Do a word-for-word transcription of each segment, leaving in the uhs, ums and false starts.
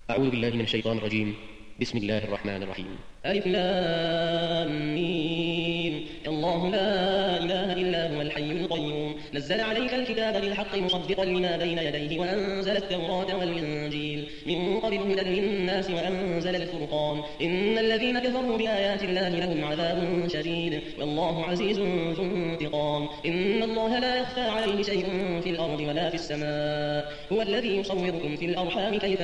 أعوذ بالله من الشيطان الرجيم. بسم الله الرحمن الرحيم. ألف لام ميم. الله لا إله إلا هو الحي القيوم نزل عليك الكتاب بالحق مصدقا لما بين يديه وأنزل التوراة والإنجيل من قبل هدى للناس وأنزل الفرقان إن الذين كفروا بآيات الله لهم عذاب شديد والله عزيز ذو انتقام إن الله لا يخفى عليه شيء في الأرض ولا في السماء هو الذي يصوركم في الأرحام كيف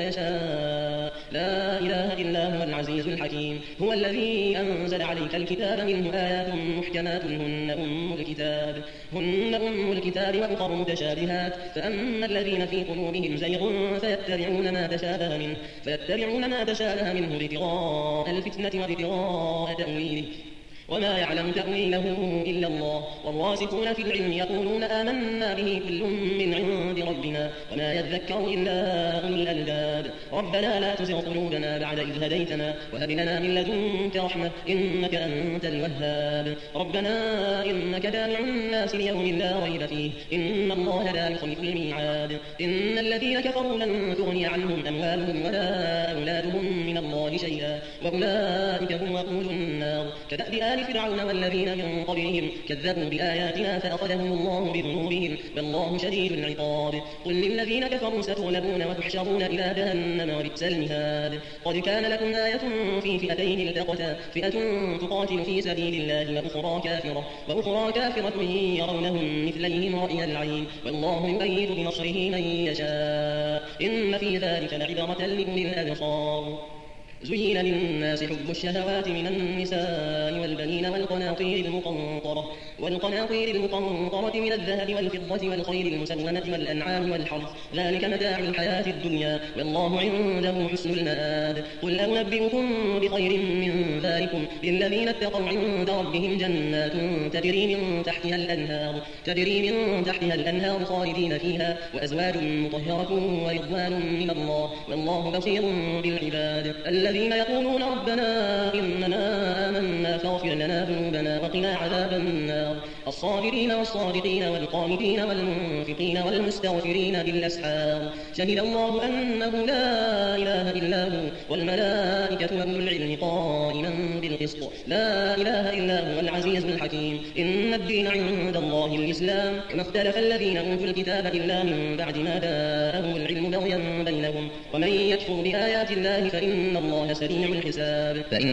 يشاء لا إله إلا هو العزيز الحكيم هو الذي أنزل عليك الكتاب منه آيات محكمات هن أم الكتاب هن أم الكتاب وأخر متشابهات فأما الذين في قلوبهم زيغ فيتبعون ما تشابه منه فيتبعون ما تشابه منه ابتغاء الفتنة وابتغاء تأويله وما يعلم تأويله إلا الله والراسخون في العلم يقولون آمنا به كل من عند ربنا وما يذكر إلا أولو الألباب ربنا لا تزغ قلوبنا بعد إذ هديتنا وهب لنا من لدنك رحمة إنك أنت الوهاب ربنا إنك جامع الناس ليوم لا ريب فيه إن الله لا يخلف الميعاد إن الذين كفروا لن تغني عنهم أموالهم ولا أولادهم من الله شيئا وأولئك هم وقود النار كدأب آل فرعون والذين من قبلهم كذبوا بآياتنا فأخذهم الله بذنوبهم والله شديد العقاب قل للذين كفروا ستغلبون وتحشرون إلى جهنم وبئس المهاد قد كان لكم آية في فئتين التقتا فئة تقاتل في سبيل الله وأخرى كافرة وأخرى كافرة يرونهم مثليهم رأي العين والله يؤيد بنصره من يشاء إن في ذلك لعبرة لأولي الأبصار زين للناس حب الشهوات من النساء والبنين والقناطير المقنطرة والقناطير المقنطرة من الذهب والفضة والخيل المسومة والأنعام والحرث ذلك متاع الحياة الدنيا والله عنده حسن المآب قل أنبئكم بخير من ذلكم للذين اتقوا عند ربهم جنات تجري من تحتها الأنهار تجري من تحتها الأنهار خالدين فيها وأزواج مطهرة ورضوان من الله والله بصير بالعباد الذين يقولون ربنا إننا آمنا فاغفر لنا ذنوبنا وقنا عذاب النار الصابرين والصادقين والقانتين والمنفقين والمستغفرين بالأسحار شهد الله أنه لا إله إلا هو والملائكة وأولو العلم قائما بالقسط لا إله إلا هو العزيز الحكيم إن الدين عند الله الإسلام وما اختلف الذين أوتوا الكتاب إلا من بعد ما جاءهم العلم بغيا بينهم ومن يكفر بآيات الله فإن الله سريع الحساب فإن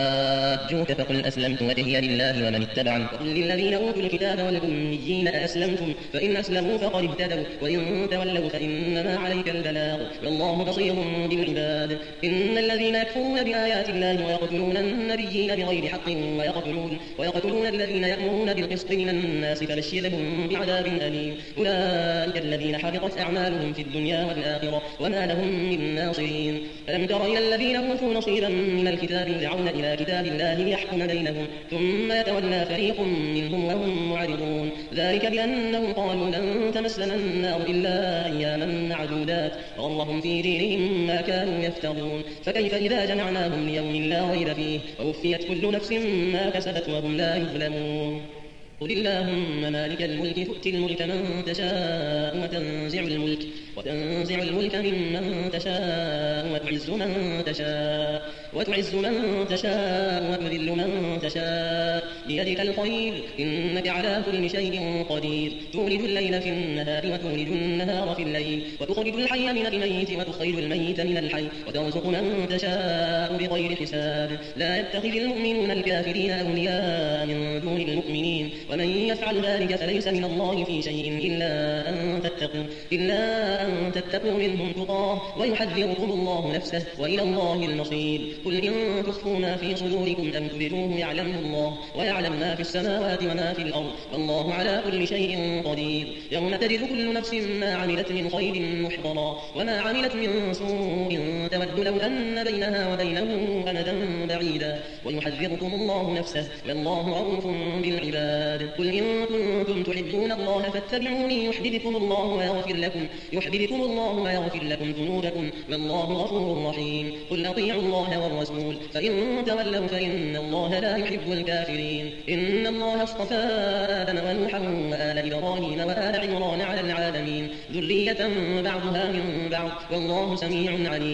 حاجوك فقل أسلمت وجهي لله ومن اتبعني وقل للذين أوتوا الكتاب والأميين أسلمتم فإن أسلموا فقد اهتدوا وإن تولوا فإنما عليك البلاغ والله بصير بالعباد إن الذين يكفرون بآيات الله ويقتلون النبيين بغير حق ويقتلون, ويقتلون الذين يأمرون بالقسط من الناس فبشرهم بعذاب أليم أولئك الذين حبطت أعمالهم في الدنيا والآخرة وما لهم من ناصرين ألم تر إلى الذين أوتوا نصيبا من الكتاب يدعون إلى كتاب الله ليحكم بينهم ثم يتولى فريق منهم وهم معرضون ذلك بأنهم قالوا لن تمسنا النار إلا أياما معدودات غرهم في دينهم ما كانوا يفترون فكيف إذا جمعناهم ليوم لا ريب فيه ووفيت كل نفس ما كسبت وهم لا يظلمون قل اللهم مالك الملك تؤتي الملك من تشاء وتنزع الملك وتنزع الملك ممن تشاء وتعز من تشاء وتعز من تشاء وتذل من تشاء بيدك الخير إنك على كل شيء قدير تولد الليل في النهار وتولد النهار في الليل وتخرج الحي من الميت وتخرج الميت من الحي وترزق من تشاء بغير حساب لا يتخذ المؤمنون الكافرين أولياء من دون المؤمنين ومن يفعل ذلك فليس من الله في شيء إلا أن تتقوا إلا أن تتقوا منهم تقاه ويحذركم الله نفسه وإلى الله المصير قل إن تخفوا ما في صدوركم أم تبدوه يعلمه الله ويعلم ما في السماوات وما في الأرض والله على كل شيء قدير يوم تجد كل نفس ما عملت من خير محضرا وما عملت من سوء تود لو أن بينها وبينه أمدا بعيدا ويحذركم الله نفسه والله رؤوف بالعباد قل إن كنتم تحبون الله فاتبعوني يحببكم الله ويغفر لكم يحببكم الله ويغفر لكم ذنوبكم والله غفور رحيم قل أطيعوا الله والرسول فإن تولوا فإن الله لا يحب الكافرين إن الله اصطفى آدم ونوحا وآل إبراهيم وآل عمران على العالمين ذرية بعضها من بعض والله سميع عليم إذ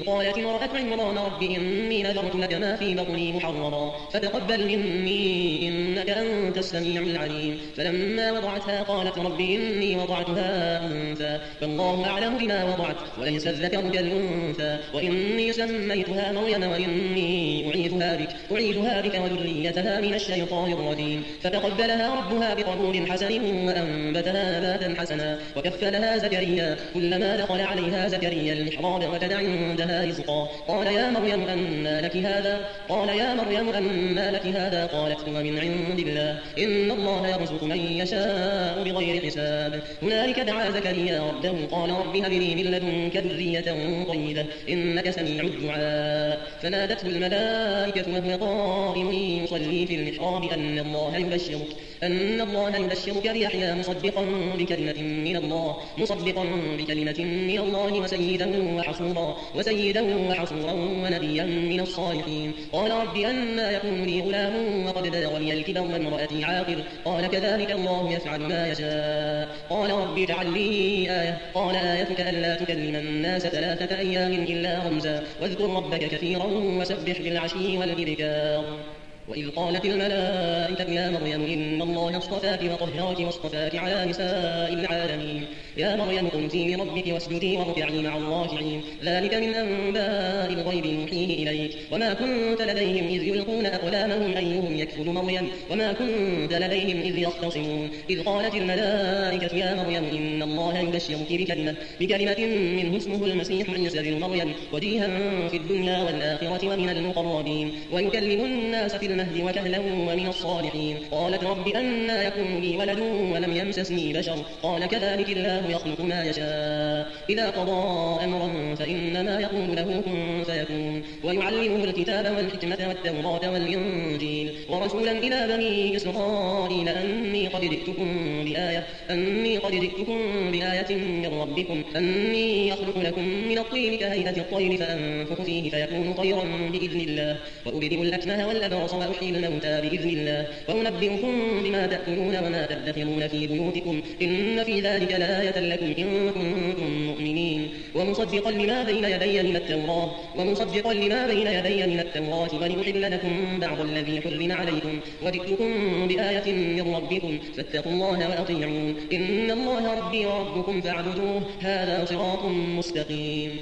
إذ قالت امرأة عمران رب إني نذرت لك ما في بطني محررا فتقبل مني إنك أنت السميع العليم فلما وضعتها قالت رب إني وضعتها أنثى فالله أعلم بما وضعت وليس الذكر كالأنثى وإني سميتها مريم وإني أعيذها بك أعيذها بك وذريتها من الشيطان الرجيم فتقبلها ربها بقبول حسن وأنبتها نباتا حسنا وكفلها زكريا كلما دخل عليها زكريا المحراب وجد عندها رزقا قال يا مريم أنى لك هذا قال يا مريم أنى لك هذا قالت هو من عند الله إن الله يرزق من يشاء بغير حساب هنالك دعا زكريا ربه قال رب هب لي من لدنك ذرية طيبة إنك سميع الدعاء فنادته الملائكة وهو قائم يصلي في المحراب أن الله يبشرك أن الله يبشرك بيحيى مصدقا بكلمة من الله مصدقا بكلمة من الله وسيدا وحصورا وسيدا وحصورا ونبيا من الصالحين قال رب أنى يكون لي غلام وقد بلغني الكبر وامرأتي عاقر قال كذلك الله يفعل ما يشاء قال رب اجعل لي آية قال آيتك ألا تكلم الناس ثلاثة أيام إلا رمزا واذكر ربك كثيرا وسبح بالعشي والإبكار وإذ قالت الملائكة يا مريم إن الله اصطفاك وطهرك واصطفاك على نساء العالمين يا مريم قمتي لربك واسجدي واركعي مع الراكعين ذلك من أنباء الغيب نوحيه إليك وما كنت لديهم إذ يلقون أقلامهم أيهم يكفل مريم وما كنت لديهم إذ يختصمون إذ قالت الملائكة يا مريم إن الله يبشرك بكلمة بكلمة منه اسمه المسيح عيسى بن مريم وجيها في الدنيا والآخرة ومن المقربين ويكلم الناس في المهد وكهلا ومن الصالحين قالت رب أنى يكون لي ولد ولم يمسسني بشر قال كذلك الله يخلق ما يشاء إذا قضى أمرا فإنما يقول له كن فيكون ويعلمه الكتاب والحكمة والتوراة والإنجيل ورسولا إلى بني إسرائيل أني قد جئتكم بآية أني قد جئتكم بآية من ربكم أني أخلق لكم من الطين كهيئة الطير فأنفخ فيه فيكون طيرا بإذن الله وأبرئ الأكمه والأبرص وأحيي الموتى بإذن الله وأنبئكم بما تأكلون وما تدخرون في بيوتكم إن في ذلك لآية لكم إن كنتم مؤمنين ومصدقا لما بين يدي من التوراة ومصدقا لما بين يدي من التوراة ولأحل لكم بعض الذي حرم عليكم وجئتكم بآية من ربكم فاتقوا الله وأطيعون إن الله ربي وربكم فاعبدوه هذا صراط مستقيم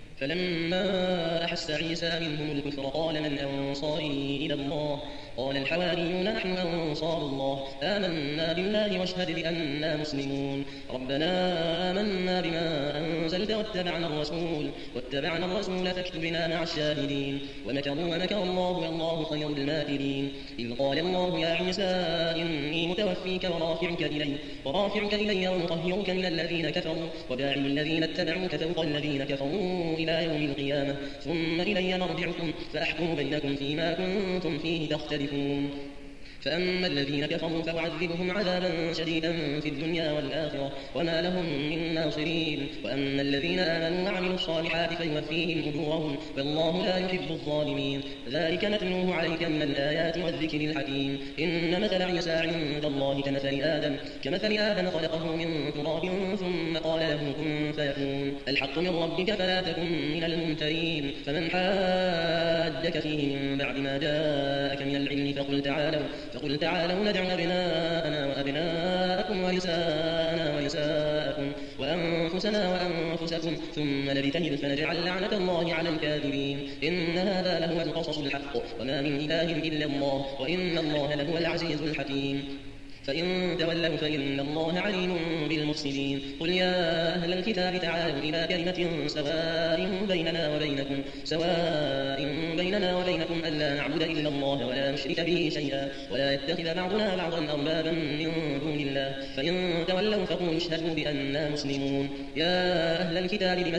فلما أحس عيسى منهم الكفر قال من أنصاري إلى الله قال الحواريون نحن أنصار الله آمنا بالله واشهد بأننا مسلمون ربنا آمنا بما أنزلت واتبعنا الرسول واتبعنا الرسول فاكتبنا مع الشاهدين ومكروا ومكر الله والله خير الماكرين إذ قال الله يا عيسى إني متوفيك ورافعك إلي ورافعك إلي ومطهرك من الذين كفروا وجاعل الذين اتبعوك فوق الذين كفروا إلى يوم القيامة ثم إلي مرجعكم فأحكم بينكم فيما كنتم فيه تختلفون فأما الذين كفروا فأعذبهم عذابا شديدا في الدنيا والآخرة وما لهم من ناصرين وأما الذين آمنوا وعملوا الصالحات فيوفيهم أجورهم والله لا يحب الظالمين ذلك نتلوه عليك من الآيات والذكر الحكيم إن مثل عيسى عند الله كمثل آدم كمثل آدم خلقه من تراب ثم قال له كن فيكون الحق من ربك فلا تكن من الممترين فمن حادك فيه من بعد ما جاءك من العلم فقل تعالوا فقل تعالوا ندع أبناءنا وأبناءكم ونساءنا ونساءكم وأنفسنا وأنفسكم ثم نبتهل فنجعل لعنة الله على الكاذبين إن هذا لهو القصص الحق وما من إله إلا الله وإن الله لهو العزيز الحكيم فإن تولوا فإن الله عليم بالمفسدين قل يا أهل الكتاب تعالوا إلى كلمة سواء بيننا وبينكم سواء بيننا وبينكم ألا نعبد إلا الله ولا نشرك به شيئا ولا يتخذ بعضنا بعضا أربابا من دون الله فإن تولوا فقولوا اشهدوا بأننا مسلمون يا أهل الكتاب لم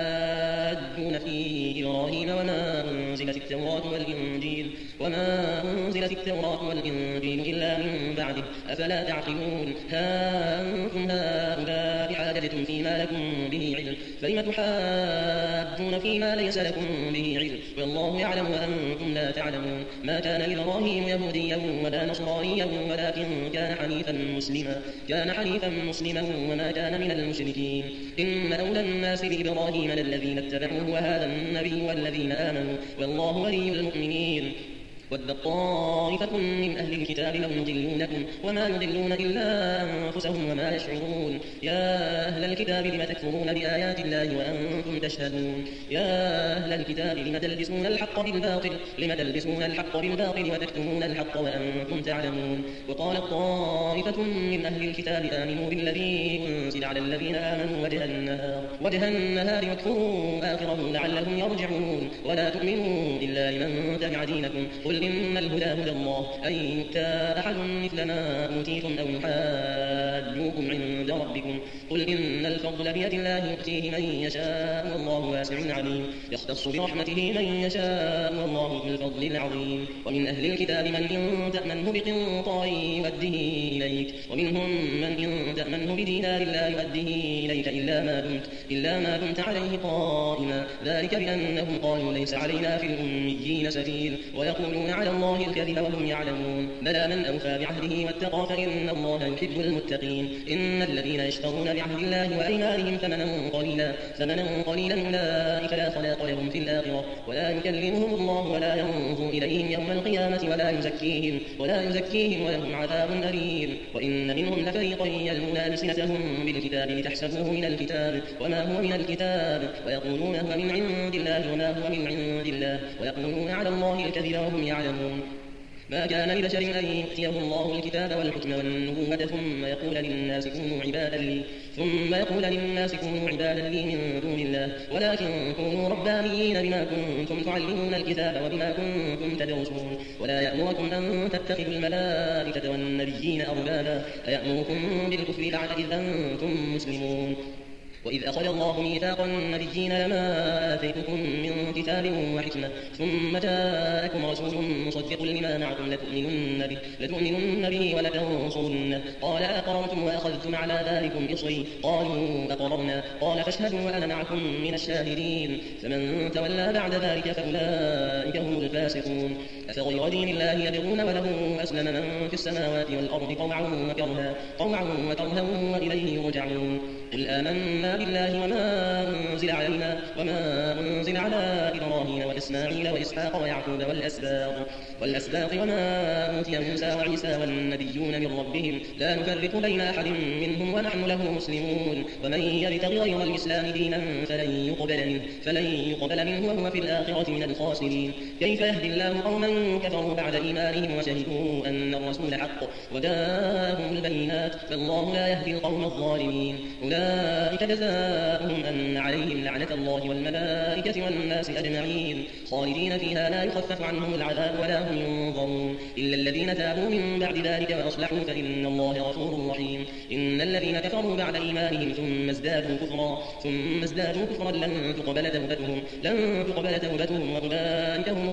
تحاجون في إبراهيم وما أنزلت التوراة والإنجيل وما أنزلت التوراة والإنجيل إلا من بعده أفلا تعقلون ها أنتم هؤلاء حاججتم فيما لكم به علم فلم تحاجون فيما ليس ليس لكم به علم والله يعلم وأنتم لا تعلمون ما كان إبراهيم يهوديا ولا نصرانيا ولكن كان حنيفا مسلما كان حنيفا مسلما وما كان من المشركين إن أولى الناس بإبراهيم للذين اتبعوه وهذا النبي والذين آمنوا والله ولي المؤمنين ود طائفة من أهل الكتاب لو يضلونكم وما يضلون إلا أنفسهم وما يشعرون يا أهل الكتاب لم تكفرون بآيات الله وأنتم تشهدون يا أهل الكتاب لم تلبسون الحق بالباطل لم تلبسون الحق بالباطل وتكتمون الحق وأنتم تعلمون وقال طائفة من أهل الكتاب آمنوا بالذي أنزل على الذين آمنوا وجه النهار وجه النهار واكفروا آخره لعلهم يرجعون ولا تؤمنوا إلا لمن تبع دينكم قل إن الهدى هدى الله أن يؤتى أحد مثل ما أوتيتم أو يحاجوكم عند ربكم قل إن الفضل بيد الله يؤتيه من يشاء والله واسع عليم يختص برحمته من يشاء والله ذو الفضل العظيم ومن أهل الكتاب من إن تأمنه بقنطار يؤده إليك ومنهم من إن تأمنه بدينار لا يؤده إليك إلا ما دمت إلا ما دمت عليه قائما ذلك بأنهم قالوا ليس علينا في الأميين سبيل ويقولون على الله الكذب وهم يعلمون بلى من أوفى بعهده واتقى فإن الله يحب المتقين إن الذين يشترون بعهد الله وأيمانهم ثمنا قليلا ثمنا قليلا أولئك لا خلاق لهم في الآخرة ولا يكلمهم الله ولا ينظر إليهم يوم القيامة ولا يزكيهم ولا يزكيهم ولهم عذاب أليم وإن منهم لفريقا يلمون ألسنتهم بالكتاب لتحسبوه من الكتاب وما هو من الكتاب ويقولون هو من عند الله وما هو من عند الله ويقولون على الله الكذب وهم يعلمون ما كان لبشر أن يؤتيه الله الكتاب والحكم والنبوة ثم يقول للناس كونوا عبادا لي ثم يقول للناس كونوا عبادا لي من دون الله ولكن كونوا ربانيين بما كنتم تعلمون الكتاب وبما كنتم تدرسون ولا يأمركم أن تتخذوا الملائكة والنبيين أربابا أيأمركم بالكفر بعد إذ أنتم مسلمون وإذ أخذ الله ميثاق النبيين لما آتيتكم من كتاب وحكمة ثم جاءكم رسول مصدق لما معكم لتؤمنن به, لتؤمنن به ولتنصرنه قال أقررتم وأخذتم على ذلكم إصري قالوا أقررنا قال فاشهدوا وأنا معكم من الشاهدين فمن تولى بعد ذلك فأولئك هم الفاسقون أفغير دين الله يبغون وله أسلم من في السماوات والأرض طوعا وكرها طوعا وكرها وإليه يرجعون قل آمنا بالله وما أنزل علينا وما أنزل على إبراهيم وإسماعيل وإسحاق ويعقوب والأسباط والأسباط وما أوتي موسى وعيسى والنبيون من ربهم لا نفرق بين أحد منهم ونحن له مسلمون ومن يبتغ غير الإسلام دينا فلن يقبل منه فلن يقبل منه وهو في الآخرة من الخاسرين كيف يهدي الله قوما كفروا بعد إيمانهم وشهدوا أن الرسول حق وجاءهم البينات فالله لا يهدي القوم الظالمين أولئك جزاؤهم أن عليهم لعنة الله والملائكة والناس أجمعين خالدين فيها لا يخفف عنهم العذاب ولا هم ينظرون إلا الذين تابوا من بعد ذلك وأصلحوا فإن الله غفور رحيم إن الذين كفروا بعد إيمانهم ثم ازدادوا كفرا ثم ازدادوا كفرا لن تقبل توبتهم لن تقبل توبتهم وأولئك هم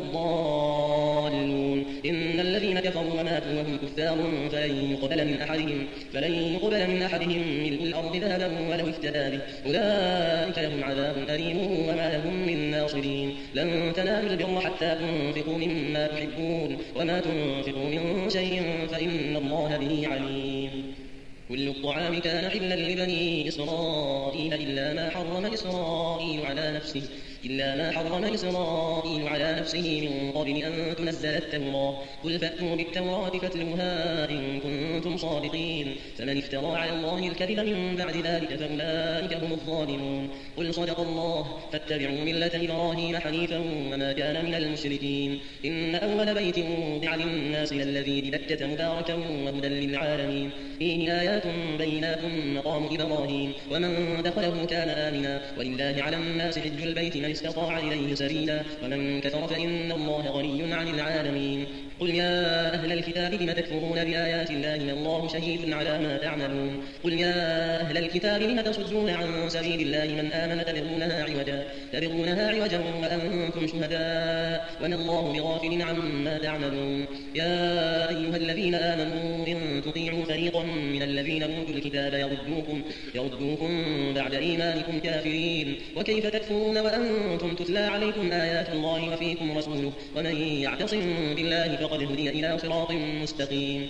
الضالون إن الذين كفروا وماتوا وهم كفار فلن يقبل من أحدهم فلن يقبل من أحدهم ملء الأرض ذهبا ولو افتدى به أولئك لهم عذاب أليم وما لهم من ناصرين لن تنالوا البر حتى تنفقوا مما تحبون وما تنفقوا من شيء فإن الله به عليم كل الطعام كان حلا لبني إسرائيل إلا ما حرم إسرائيل على نفسه إلا ما حرم إسرائيل على نفسه من قبل أن تنزل التوراة قل فأتوا بالتوراة فاتلوها إن كنتم صادقين فمن افترى على الله الكذب من بعد ذلك فأولئك هم الظالمون قل صدق الله فاتبعوا ملة إبراهيم حنيفا وما كان من المشركين إن أول بيت وضع للناس للذي ببكة مباركا وهدى للعالمين فيه آيات بينات مقام إبراهيم ومن دخله كان آمنا ولله على الناس حج البيت من استطاع إليه سبيلا ومن كفر فإن الله غني عن العالمين قل يا أهل الكتاب لم تكفرون بآيات الله والله شهيد على ما تعملون قل يا أهل الكتاب لم تصدون عن سبيل الله من آمن تبغونها عوجا تبغونها عوجا وأنتم شهداء وما الله بغافل عما تعملون يا أيها الذين آمنوا إن تطيعوا فريقا من الذين أوتوا الكتاب يردوكم يردوكم بعد إيمانكم كافرين وكيف تكفرون وأنتم وأنتم تتلى عليكم آيات الله وفيكم رسوله ومن يعتصم بالله فقد هدي إلى صراط مستقيم.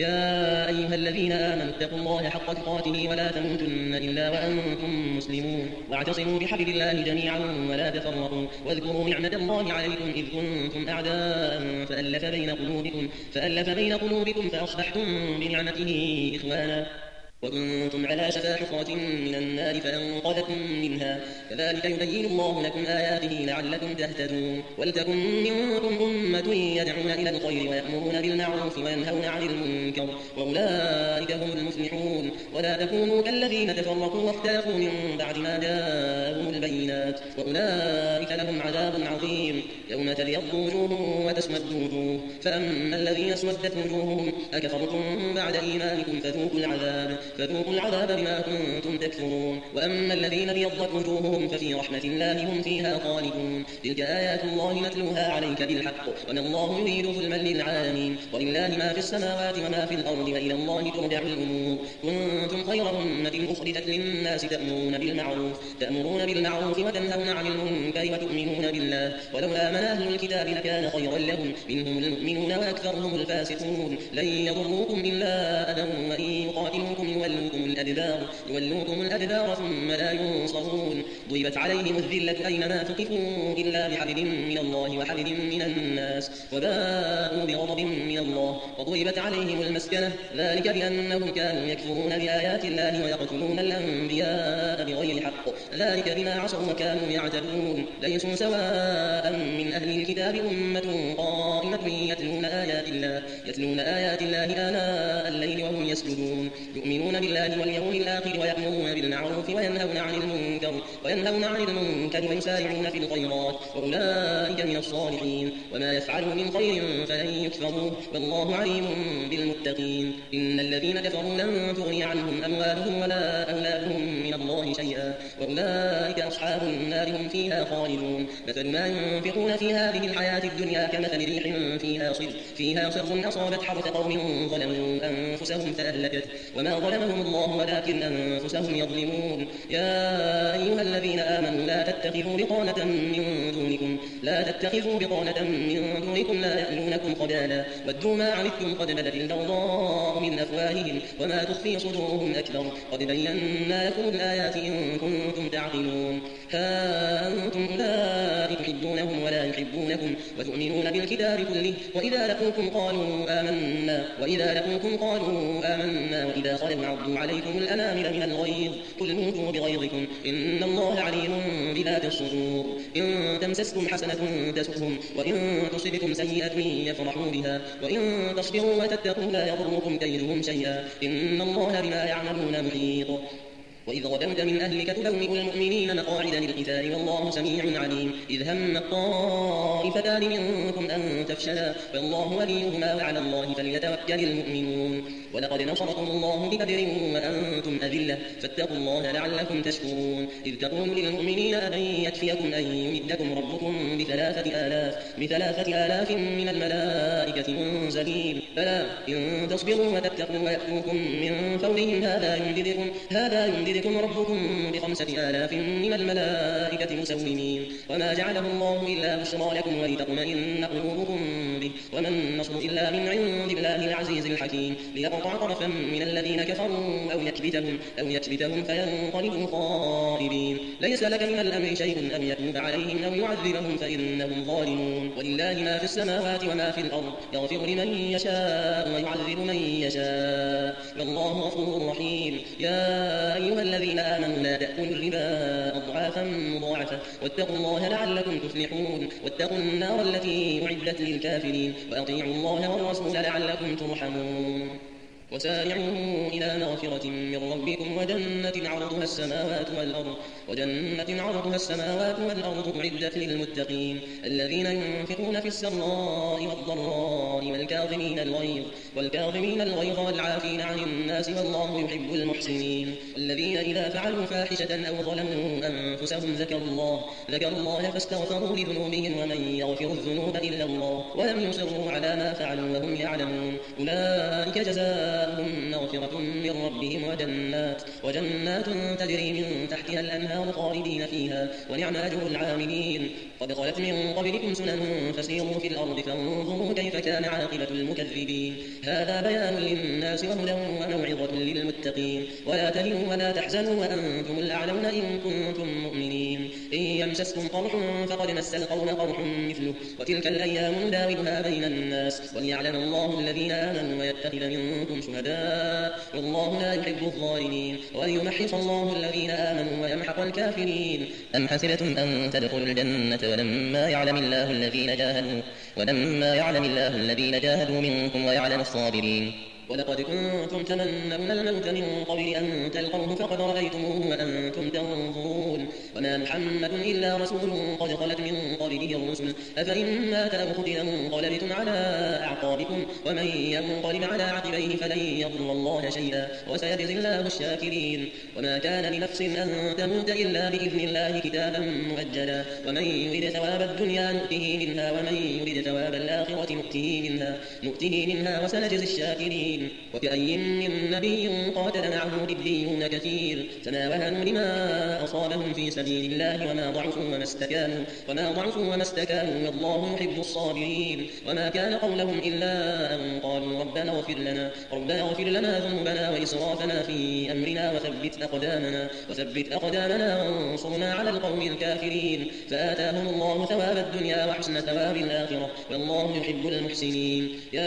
يا أيها الذين آمنوا اتقوا الله حق تقاته ولا تموتن إلا وأنتم مسلمون واعتصموا بحبل الله جميعا ولا تفرقوا واذكروا نعمة الله عليكم إذ كنتم أعداء فألف بين قلوبكم فألف بين قلوبكم فأصبحتم بنعمته إخوانا وكنتم على شفا حفرة من النار فأنقذكم منها كذلك يبين الله لكم آياته لعلكم تهتدون. ولتكن منكم أمة يدعون إلى الخير ويأمرون بالمعروف وينهون عن المنكر وأولئك هم المفلحون. ولا تكونوا كالذين تفرقوا واختلفوا من بعد ما جاءهم البينات وأولئك لهم عذاب عظيم يوم تبيض وجوه وتسود وجوه فأما الذين اسودت وجوههم أكفرتم بعد إيمانكم فذوقوا العذاب فذوقوا العذاب بما كنتم تكفرون. وأما الذين ابيضت وجوههم ففي رحمة الله هم فيها خالدون. تلك آيات الله نتلوها عليك بالحق وما الله يريد ظلما للعالمين ولله ما في السماوات وما في الأرض وإلى الله ترجع الأمور. كنتم خير أمة أخرجت للناس تأمرون بالمعروف تأمرون بالمعروف وتنهون عن المنكر وتؤمنون بالله ولو آمن أهل الكتاب لكان خيرا لهم منهم المؤمنون وأكثرهم الفاسقون. لن يضروكم إلا أذى وإن يقاتلوكم يولوكم الأدبار يولوكم الأدبار ثم لا ينصرون. ضربت عليهم الذلة أينما ثقفوا إلا بحبل من الله وحبل من الناس وباءوا بغضب من الله وضربت عليهم المسكنة ذلك بأنهم كانوا يكفرون بآيات الله ويقتلون الأنبياء بغير حق ذلك بما عصوا وكانوا يعتدون. ليسوا سواء من أهل الكتاب أمة قائمة يتلون آيات الله يتلون آيات الله آناء الليل وهم يسجدون يؤمنون بالله واليوم الآخر ويأمرون بالمعروف وينهون عن المنكر وينهون عن المنكر ويسارعون في الخيرات وأولئك من الصالحين. وما يفعلوا من خير فلن يكفروه والله عليم بالمتقين. إن الذين كفروا لن تغني عنهم أموالهم ولا أولادهم من الله شيئا وأولئك أصحاب النار هم فيها خالدون. مثل ما ينفقون في هذه الحياة الدنيا كمثل ريح فيها صر فيها صر أصابت حرث قوم ظلموا أنفسهم فأهلكت وما ظلمهم الله ولكن أنفسهم يظلمون. يا أيها الذين آمنوا لا تتخذوا بطانة من دونكم لا تتخذوا بطانة من دونكم لا يألونكم خبالا ودوا ما عنتم قد بدت البغضاء من أفواههم وما تخفي صدورهم أكبر قد بينا لكم الآيات إن كنتم تعقلون. ها أنتم أولئك تحبونهم ولا يحبونكم وتؤمنون بالكتاب كله وإذا لقوكم قالوا آمنا وإذا لقوكم قالوا آمنا وإذا خلوا عضوا عليكم الأنامل من الغيظ قل موتوا بغيظكم إن الله عليم بذات الصدور. إن تمسسكم حسنة تسؤهم وإن تصبكم سيئة يفرحوا بها وإن تصبروا وتتقوا لا يضركم كيدهم شيئا إن الله بما يعملون محيط. وإذ غدوت من أهلك تبوئ المؤمنين مقاعد للقتال والله سميع عليم. إذ هم الطائفتان منكم أن تفشلا والله وليهما وعلى الله فليتوكل المؤمنون. ولقد نصركم الله ببدر وأنتم أذلة فاتقوا الله لعلكم تشكرون. إذ تقول للمؤمنين أن يكفيكم أن يمدكم ربكم بثلاثة آلاف بثلاثة آلاف من الملائكة منزلين بلى إن تصبروا وتتقوا ويأتوكم من فورهم هذا يمددكم هذا يمددكم ربكم بخمسة آلاف من الملائكة مسومين. وما جعله الله إلا بشرى لكم ولتطمئن قلوبكم به وما النصر إلا من عند الله العزيز الحكيم. ليقطع طرفا من الذين كفروا أو يكبتهم أو يكبتهم فينقلبوا خائبين. ليس لك من الأمر شيء أم يتوب عليهم أو يعذبهم فإنهم ظالمون. ولله ما في السماوات وما في الأرض يغفر لمن يشاء ويعذب من يشاء والله غفور رحيم. يا أيها الذين آمنوا لا تأكلوا الربا أضعافا مضاعفة واتقوا الله لعلكم تفلحون. واتقوا النار التي أعدت للكافرين وأطيعوا الله والرسول لعلكم ترحمون. وسارعوا إلى مغفرة من ربكم وجنة عرضها السماوات والأرض وجنة عرضها السماوات والأرض أعدت للمتقين الذين ينفقون في السراء والضراء والكاظمين الغيظ والكاظمين الغيظ والعافين عن الناس والله يحب المحسنين. الذين إذا فعلوا فاحشة أو ظلموا أنفسهم ذكروا الله ذكروا الله فاستغفروا لذنوبهم ومن يغفر الذنوب إلا الله ولم يصروا على ما فعلوا وهم يعلمون. أولئك جزاؤهم جزاؤهم مغفرة من ربهم وجنات, وجنات تجري من تحتها الأنهار خالدين فيها ونعم أجر العاملين. قد خلت من قبلكم سنن فسيروا في الأرض فانظروا كيف كان عاقبة المكذبين. هذا بيان للناس وهدى وموعظة للمتقين. ولا تهنوا ولا تحزنوا وأنتم الأعلون إن كنتم مؤمنين. إن يمسسكم قرح فقد مس القوم قرح مثله وتلك الأيام نداولها بين الناس وليعلم الله الذين آمنوا ويتخذ منكم شهداء والله لا يحب الظالمين وليمحص الله الذين آمنوا ويمحق الكافرين. أم حسبتم أن تدخلوا الجنة ولما يعلم الله الذين جاهدوا ولما يعلم الله الذين جاهدوا منكم ويعلم الصابرين. ولقد كنتم تمنون الموت من قبل أن تلقوه فقد رأيتموه وأنتم تنظرون. وما محمد إلا رسول قد خلت من قبله الرسل أفإن مات أو قتل انقلبتم على أعقابكم ومن ينقلب على عقبيه فلن يضر الله شيئا وسيجزي الله الشاكرين. وما كان لنفس أن تموت إلا بإذن الله كتابا مؤجلا ومن يرد ثواب الدنيا نؤته منها ومن يرد ثواب الآخرة نؤته منها, نؤته منها وسنجزي الشاكرين. وكأي من نبي قاتل معه ربيون كثير فما وهنوا لما أصابهم في سبيل الله وما ضعفوا وما استكانوا, وما ضعفوا وما استكانوا والله يحب الصابرين. وما كان قولهم إلا أن قالوا ربنا اغفر لنا, ربنا اغفر لنا ذنوبنا وإسرافنا في أمرنا وثبت أقدامنا, وثبت أقدامنا وانصرنا على القوم الكافرين. فآتاهم الله ثواب الدنيا وحسن ثواب الآخرة والله يحب المحسنين.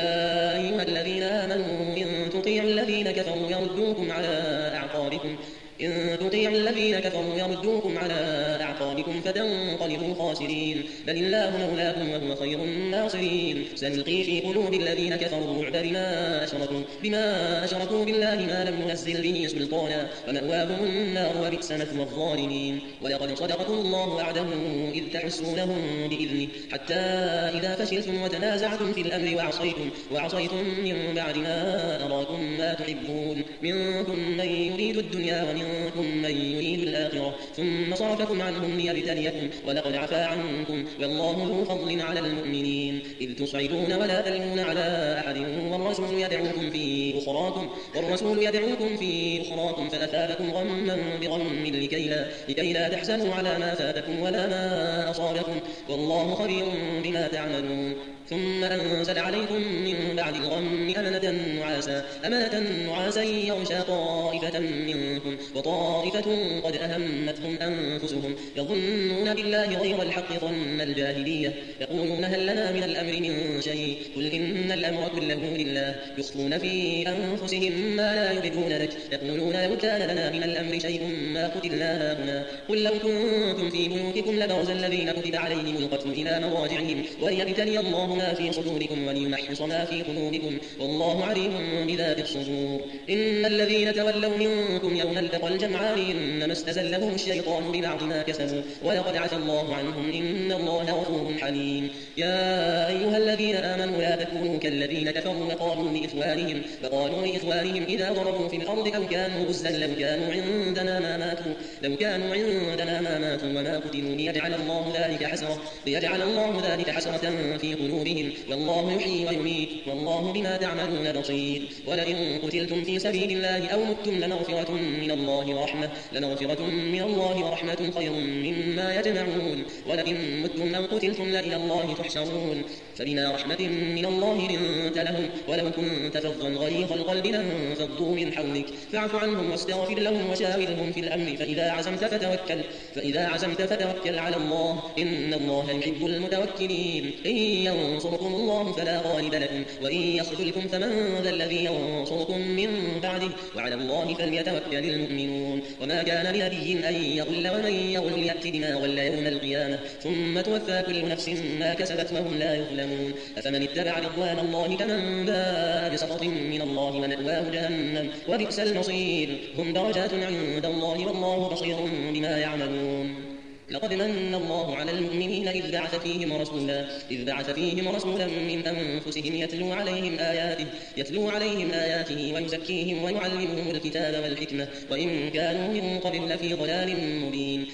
يا أيها الذين آمنوا إن تطيعوا الذين كفروا يردوكم على أعقابكم إن تطيعوا الذين كفروا يردوكم على أعقابكم فتنقلبوا خاسرين. بل الله مولاكم وهو خير الناصرين. سنلقي في قلوب الذين كفروا الرعب بما أشركوا, بما أشركوا بالله ما لم ينزل به سلطانا ومأواهم النار وبئس مثوى الظالمين. ولقد صدقكم الله وعده إذ تحسونهم بإذنه حتى إذا فشلتم وتنازعتم في الأمر وعصيتم, وعصيتم من بعد ما أراكم ما تحبون منكم من يريد الدنيا ومن منكم من يريد الآخرة ثم صرفكم عنهم ليبتليكم ولقد عفا عنكم والله ذو فضل على المؤمنين. إذ تصعدون ولا تلوون على أحد والرسول يدعوكم في أخراكم والرسول يدعوكم في أخراكم فأثابكم غما بغم لكي لا, لكي لا تحزنوا على ما فاتكم ولا ما أصابكم والله خبير بما تعملون. ثم أنزل عليكم من بعد الغم أمنة نعاسا, أمنة نعاسا يغشى طائفة منكم وطائفة قد أهمتهم أنفسهم يظنون بالله غير الحق ظن الجاهلية يقولون هل لنا من الأمر من شيء قل إن الأمر كله لله يخفون في أنفسهم ما لا يبدون لك يقولون لو كان لنا من الأمر شيء ما قتلنا هاهنا قل لو كنتم في بيوتكم لبرز الذين كتب عليهم القتل إلى مضاجعهم وليبتلي الله ما في صدوركم وليمحص ما في قلوبكم والله عليم بذات الصدور. إن الذين تولوا منكم يوم التقى الجمعان إنما استزلهم الشيطان ببعض ما كسبوا ولقد عفا الله عنهم إن الله غفور حليم. يا أيها الذين آمنوا لا تكونوا كالذين كفروا وقالوا لإخوانهم وقالوا لإخوانهم إذا ضربوا في الأرض أو كانوا غزا لو كانوا عندنا ما ماتوا لو كانوا عندنا ما ماتوا وما قتلوا ليجعل الله ذلك حسرة ليجعل الله ذلك حسرة في قلوبهم والله يحيي ويميت والله بما تعملون بصير. ولئن قتلتم في سبيل الله أو متم لمغفرة من الله ورحمة لمغفرة من الله ورحمة خير مما يجمعون. ولئن متم أو قتلتم لإلى الله تحشرون. فبما رحمة من الله لنت لهم ولو كنت فظا غليظ القلب لانفضوا من حولك فاعف عنهم واستغفر لهم وشاورهم في الأمر فإذا عزمت فتوكل فإذا عزمت فتوكل على الله إن الله يحب المتوكلين. إن ينصركم الله فلا غالب لكم وإن يخذلكم فمن ذا الذي ينصركم من بعده وعلى الله فليتوكل المؤمنون. وما كان لنبي أن يغل ومن يغل يأتي بما غل يوم القيامة ثم توفى كل نفس ما كسبت وهم لا يظلمون. أفمن اتبع رضوان الله كمن باء بسخط من الله ومأواه جهنم وبئس المصير. هم درجات عند الله والله بصير بما يعملون. لقد من الله على المؤمنين إذ بعث فيهم رسولا إذ بعث فيهم رسولا من أنفسهم يتلو عليهم آياته يتلو عليهم آياته ويزكيهم ويعلمهم الكتاب والحكمة وإن كانوا من قبل لفي ضلال مبين.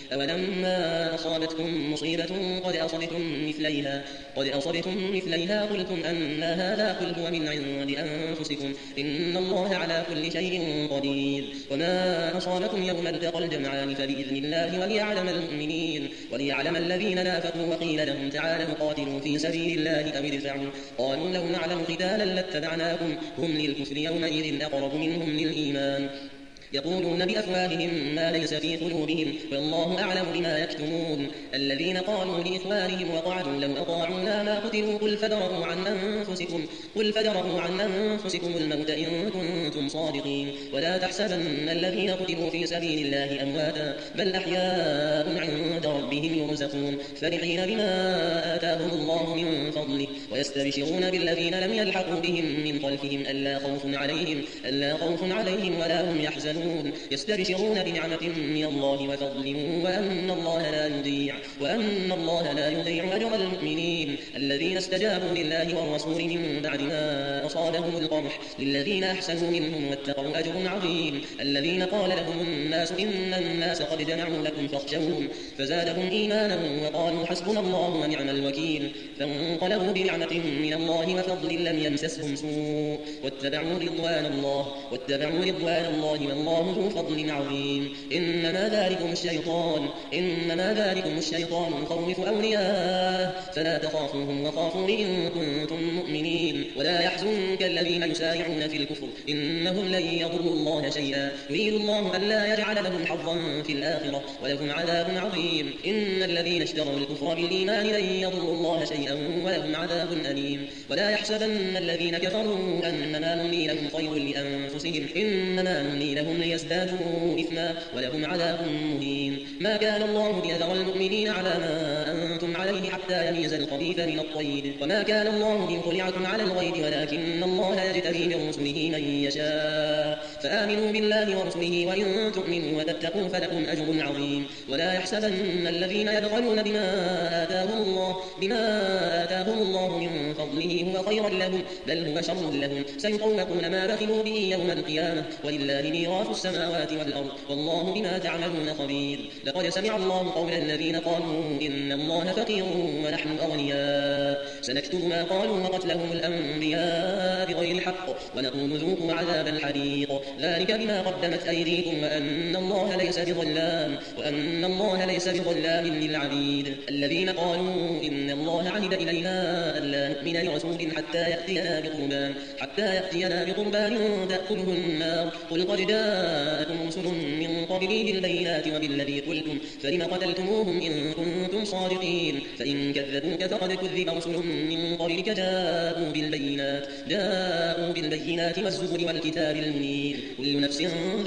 أولما أصابتكم مصيبة قد أصبتم مثليها قد أصبتم مثليها قلتم أن هذا قل هو من عند أنفسكم إن الله على كل شيء قدير. وما أصابكم يوم التقى الجمعان فبإذن الله وليعلم المؤمنين وليعلم الذين نافقوا وقيل لهم تعالوا قاتلوا في سبيل الله أو ادفعوا قالوا لو نعلم قتالا لاتبعناكم هم للكفر يومئذ أقرب منهم للإيمان يقولون بأفواههم ما ليس في قلوبهم والله أعلم بما يكتمون. الذين قالوا لإخوانهم وقعدوا لو أطاعونا ما قتلوا قل فدروا عن أنفسكم قل فدروا عن أنفسكم الموت إن كنتم صادقين. ولا تحسبن الذين قتلوا في سبيل الله أمواتا بل أحياء عند ربهم يرزقون فرحين بما آتاهم الله من فضله ويستبشرون بالذين لم يلحقوا بهم من خلفهم ألا خوف عليهم ألا خوف عليهم ولا هم يحزنون يستبشرون بنعمة من الله وفضل وأن الله لا يضيع وأن الله لا يضيع أجر المؤمنين الذين استجابوا لله والرسول من بعد ما أصابهم القرح للذين أحسنوا منهم واتقوا أجر عظيم. الذين قال لهم الناس إن الناس قد جمعوا لكم فاخشوهم فزادهم إيمانا وقالوا حسبنا الله ونعم الوكيل فانقلبوا بنعمة من الله وفضل لم يمسسهم سوء واتبعوا رضوان الله واتبعوا رضوان الله والله الله ذو فضل عظيم. إنما ذلكم الشيطان إنما ذلكم الشيطان يخوف أولياءه فلا تخافوهم وخافون إن كنتم مؤمنين. ولا يحزنك الذين يسارعون في الكفر إنهم لن يضروا الله شيئا يريد الله ألا يجعل لهم حظا في الآخرة ولهم عذاب عظيم. إن الذين اشتروا الكفر بالإيمان لن يضروا الله شيئا ولهم عذاب أليم. ولا يحسبن الذين كفروا أنما نملي لهم خير لأنفسهم إنما نملي لهم ليزدادوا إثما ولهم عذاب مهين. ما كان الله ليذر المؤمنين على ما أنتم عليه حتى يميز الخبيث من الطيب وما كان الله ليطلعكم على الغيب ولكن الله يجتبي من رسله من يشاء فآمنوا بالله ورسله وإن تؤمنوا وتتقوا فلكم أجر عظيم. ولا يحسبن الذين يبخلون بما آتاهم الله بما آتاهم الله من فضله هو خيرا لهم بل هو شر لهم سيطوقون ما بخلوا به يوم القيامة ولله ميراث السماوات والأرض والله بما تعملون خبير. لقد سمع الله قول الذين قالوا إن الله فقير ونحن أغنياء سنكتب ما قالوا وقتلهم الأنبياء بغير الحق ونقول ذوقوا عذاب الحريق ذلك بما قدمت أيديكم وأن الله ليس بظلام وأن الله ليس بظلام للعبيد. الذين قالوا إن الله عهد إلينا ألا نؤمن لرسول حتى يأتينا بقربان حتى يأتينا بقربان تأكله النار قل قد جاءكم رسل من قبلي بالبينات وبالذي قلتم فلم قتلتموهم إن كنتم صادقين فإن كذبوك فقد كذب رسل من قبلك جاءوا بالبينات جاءوا بالبينات والزبر والكتاب المنير كل نفس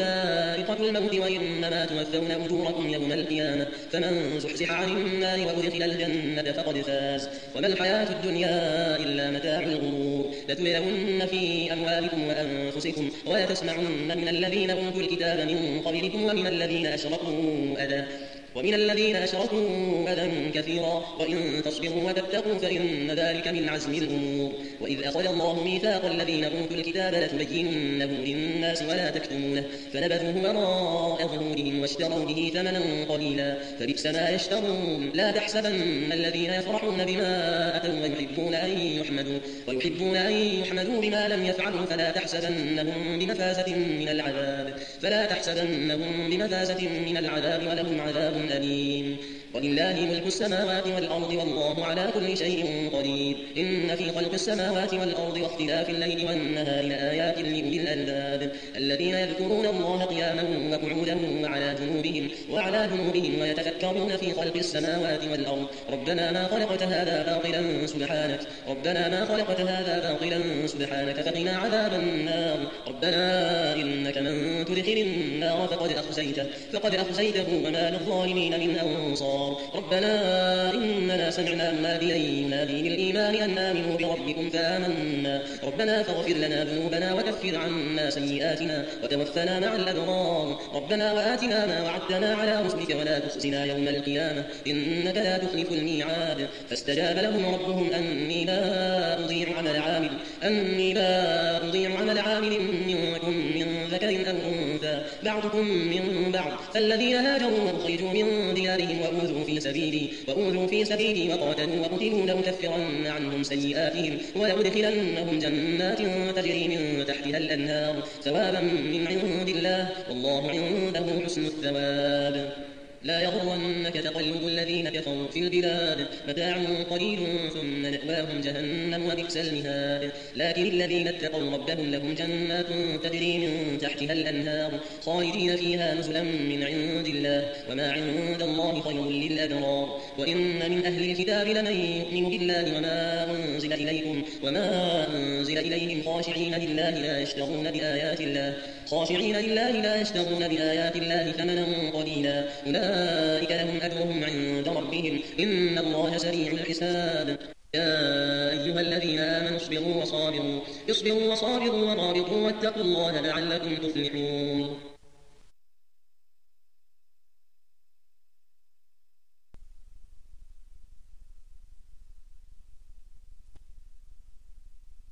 ذائقة الموت وإنما توفون أجوركم يوم القيامة فمن زحزح عن النار وأدخل الجنة فقد فاز وما الحياة الدنيا إلا متاع الغرور. لتبلون في أموالكم وأنفسكم ويتسمعن من الذين أوتوا الكتاب من قبلكم ومن الذين أشركوا أذى ومن الذين أشركوا أذى كثيرا وإن تصبروا وتتقوا فإن ذلك من عزم الأمور. وإذ أخذ الله ميثاق الذين أوتوا الكتاب لتبيننه للناس ولا تكتمونه فنبذوه وراء ظهورهم واشتروا به ثمنا قليلا فبئس ما يشترون. لا تحسبن الذين يفرحون بما أتوا ويحبون أن يحمدوا ويحبون أن يحمدوا بما لم يفعلوا فلا تحسبنهم بمفازة من العذاب فلا تحسبنهم بمفازة من العذاب ولهم عذاب أليم. ولله ملك السماوات والأرض والله على كل شيء قدير. إن في خلق السماوات والأرض واختلاف الليل والنهار لآيات لأولي الألباب الذين يذكرون الله قياما وقعودا وعلى جنوبهم وعلى جنوبهم ويتفكرون في خلق السماوات والأرض ربنا ما خلقت هذا باطلا سبحانك ربنا ما خلقت هذا باطلا سبحانك فقنا عذاب النار ربنا إنك من تدخل النار فقد أخزيته فقد أخزيته وما للظالمين من أنصار. الأبصار ربنا إننا سمعنا مناديا ينادي للإيمان أن آمنوا بربكم فآمنا ربنا فاغفر لنا ذنوبنا وكفر عنا سيئاتنا وتوفنا مع الأبرار ربنا وآتنا ما وعدتنا على رسلك ولا تخزنا يوم القيامة إنك لا تخلف الميعاد فاستجاب لهم ربهم أني لا أضيع عمل عامل أني لا أضيع عمل عامل منكم من ذكر أو أنثى بعضكم من بعض فالذين هاجروا وأخرجوا من ديارهم وأوذوا في سبيلي وأوذوا في سبيلي وقاتلوا وقتلوا لأكفرن عنهم سيئاتهم ولأدخلنهم جنات تجري من تحتها الأنهار ثوابا من عند الله والله عنده حسن الثواب لا يغرنك تقلب الذين كفروا في البلاد متاع قليل ثم مأواهم جهنم وبئس المهاد لكن الذين اتقوا ربهم لهم جنات تجري من تحتها الأنهار خالدين فيها نزلا من عند الله وما عند الله خير للأبرار وإن من أهل الكتاب لمن يؤمن بالله وما أنزل إليكم وما أنزل إليهم خاشعين لله لا يشترون بآيات الله خاشعين لله لا يشترون بآيات الله ثمنا قليلا أولئك لهم أجرهم عند ربهم إن الله سريع الحساب يا أيها الذين آمنوا اصبروا وصابروا اصبروا وصابروا ورابطوا واتقوا الله لعلكم تفلحون